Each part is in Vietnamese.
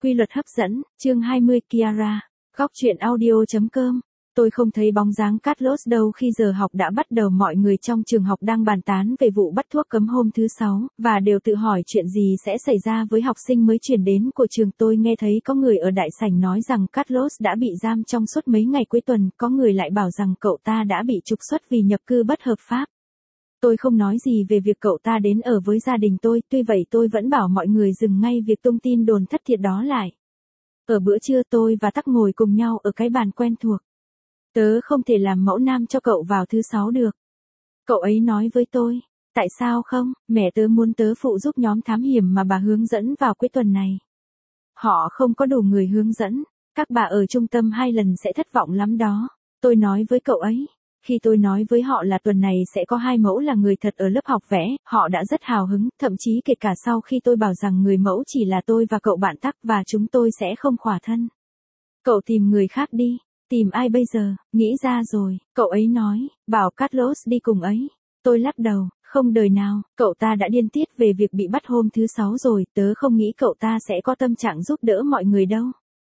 Quy luật hấp dẫn, chương 20 Kiara, góc truyện audio.com. Tôi không thấy bóng dáng Carlos đâu khi giờ học đã bắt đầu. Mọi người trong trường học đang bàn tán về vụ bắt thuốc cấm hôm thứ Sáu, và đều tự hỏi chuyện gì sẽ xảy ra với học sinh mới chuyển đến của trường. Tôi nghe thấy có người ở đại sảnh nói rằng Carlos đã bị giam trong suốt mấy ngày cuối tuần, có người lại bảo rằng cậu ta đã bị trục xuất vì nhập cư bất hợp pháp. Tôi không nói gì về việc cậu ta đến ở với gia đình tôi, tuy vậy tôi vẫn bảo mọi người dừng ngay việc tung tin đồn thất thiệt đó lại. Ở bữa trưa tôi và Tắc ngồi cùng nhau ở cái bàn quen thuộc. Tớ không thể làm mẫu nam cho cậu vào thứ Sáu được. Cậu ấy nói với tôi, tại sao không, mẹ tớ muốn tớ phụ giúp nhóm thám hiểm mà bà hướng dẫn vào cuối tuần này. Họ không có đủ người hướng dẫn, các bà ở trung tâm 2 lần sẽ thất vọng lắm đó. Tôi nói với cậu ấy. Khi tôi nói với họ là tuần này sẽ có 2 mẫu là người thật ở lớp học vẽ, họ đã rất hào hứng, thậm chí kể cả sau khi tôi bảo rằng người mẫu chỉ là tôi và cậu bạn Tắc và chúng tôi sẽ không khỏa thân. Cậu tìm người khác đi. Tìm ai bây giờ, nghĩ ra rồi, cậu ấy nói, bảo Carlos đi cùng ấy. Tôi lắc đầu, không đời nào, cậu ta đã điên tiết về việc bị bắt hôm thứ Sáu rồi, tớ không nghĩ cậu ta sẽ có tâm trạng giúp đỡ mọi người đâu.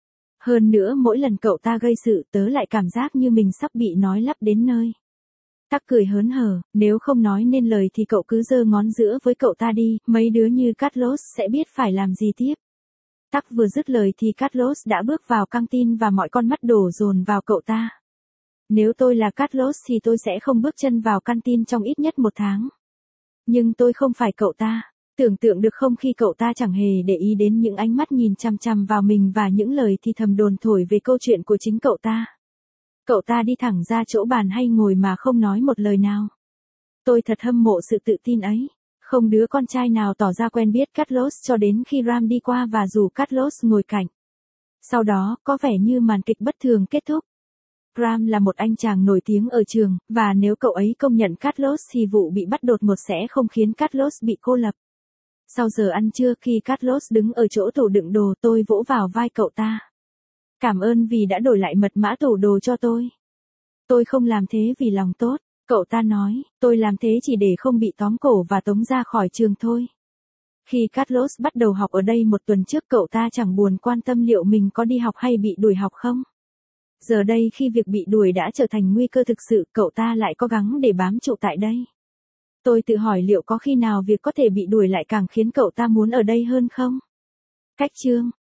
Hơn nữa mỗi lần cậu ta gây sự tớ lại cảm giác như mình sắp bị nói lắp đến nơi. Tắc cười hớn hở, nếu không nói nên lời thì cậu cứ giơ ngón giữa với cậu ta đi, mấy đứa như Carlos sẽ biết phải làm gì tiếp. Tắc vừa dứt lời thì Carlos đã bước vào căng tin và mọi con mắt đổ dồn vào cậu ta. Nếu tôi là Carlos thì tôi sẽ không bước chân vào căng tin trong ít nhất 1 tháng. Nhưng tôi không phải cậu ta. Tưởng tượng được không khi cậu ta chẳng hề để ý đến những ánh mắt nhìn chằm chằm vào mình và những lời thì thầm đồn thổi về câu chuyện của chính cậu ta. Cậu ta đi thẳng ra chỗ bàn hay ngồi mà không nói một lời nào. Tôi thật hâm mộ sự tự tin ấy. Không đứa con trai nào tỏ ra quen biết Carlos cho đến khi Ram đi qua và rủ Carlos ngồi cạnh. Sau đó, có vẻ như màn kịch bất thường kết thúc. Ram là một anh chàng nổi tiếng ở trường, và nếu cậu ấy công nhận Carlos thì vụ bị bắt đột ngột sẽ không khiến Carlos bị cô lập. Sau giờ ăn trưa khi Carlos đứng ở chỗ tủ đựng đồ tôi vỗ vào vai cậu ta. Cảm ơn vì đã đổi lại mật mã tủ đồ cho tôi. Tôi không làm thế vì lòng tốt. Cậu ta nói, tôi làm thế chỉ để không bị tóm cổ và tống ra khỏi trường thôi. Khi Carlos bắt đầu học ở đây 1 tuần trước cậu ta chẳng buồn quan tâm liệu mình có đi học hay bị đuổi học không. Giờ đây khi việc bị đuổi đã trở thành nguy cơ thực sự, cậu ta lại cố gắng để bám trụ tại đây. Tôi tự hỏi liệu có khi nào việc có thể bị đuổi lại càng khiến cậu ta muốn ở đây hơn không? Cách chương